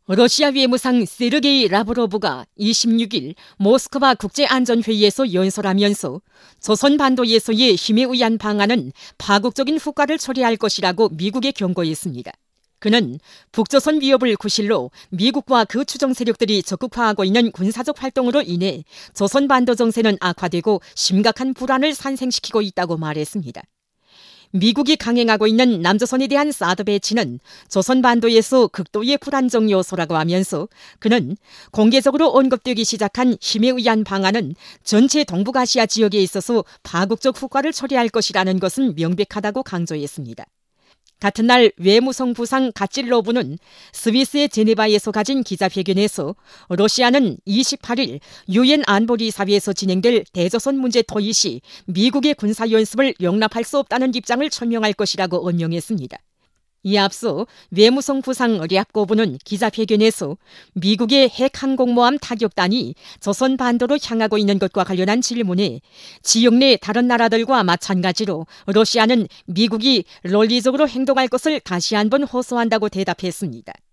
러시아 외무상 세르게이 라브로브가 26일 모스크바 국제안전회의에서 연설하면서 조선반도에서의 힘에 의한 방안은 파국적인 후과를 초래할 것이라고 미국에 경고했습니다. 그는 북조선 위협을 구실로 미국과 그 추종 세력들이 적극화하고 있는 군사적 활동으로 인해 조선반도 정세는 악화되고 심각한 불안을 산생시키고 있다고 말했습니다. 미국이 강행하고 있는 남조선에 대한 사드 배치는 조선반도에서 극도의 불안정 요소라고 하면서 그는 공개적으로 언급되기 시작한 힘에 의한 방안은 전체 동북아시아 지역에 있어서 파국적 후과를 초래할 것이라는 것은 명백하다고 강조했습니다. 같은 날 외무성 부상 가찔로브는 스위스의 제네바에서 가진 기자회견에서 러시아는 28일 유엔 안보리사회에서 진행될 대조선 문제 토의 시 미국의 군사연습을 용납할 수 없다는 입장을 천명할 것이라고 언명했습니다. 이에 앞서 외무성 부상 랴코브는 기자회견에서 미국의 핵항공모함 타격단이 조선 반도로 향하고 있는 것과 관련한 질문에 지역 내 다른 나라들과 마찬가지로 러시아는 미국이 논리적으로 행동할 것을 다시 한번 호소한다고 대답했습니다.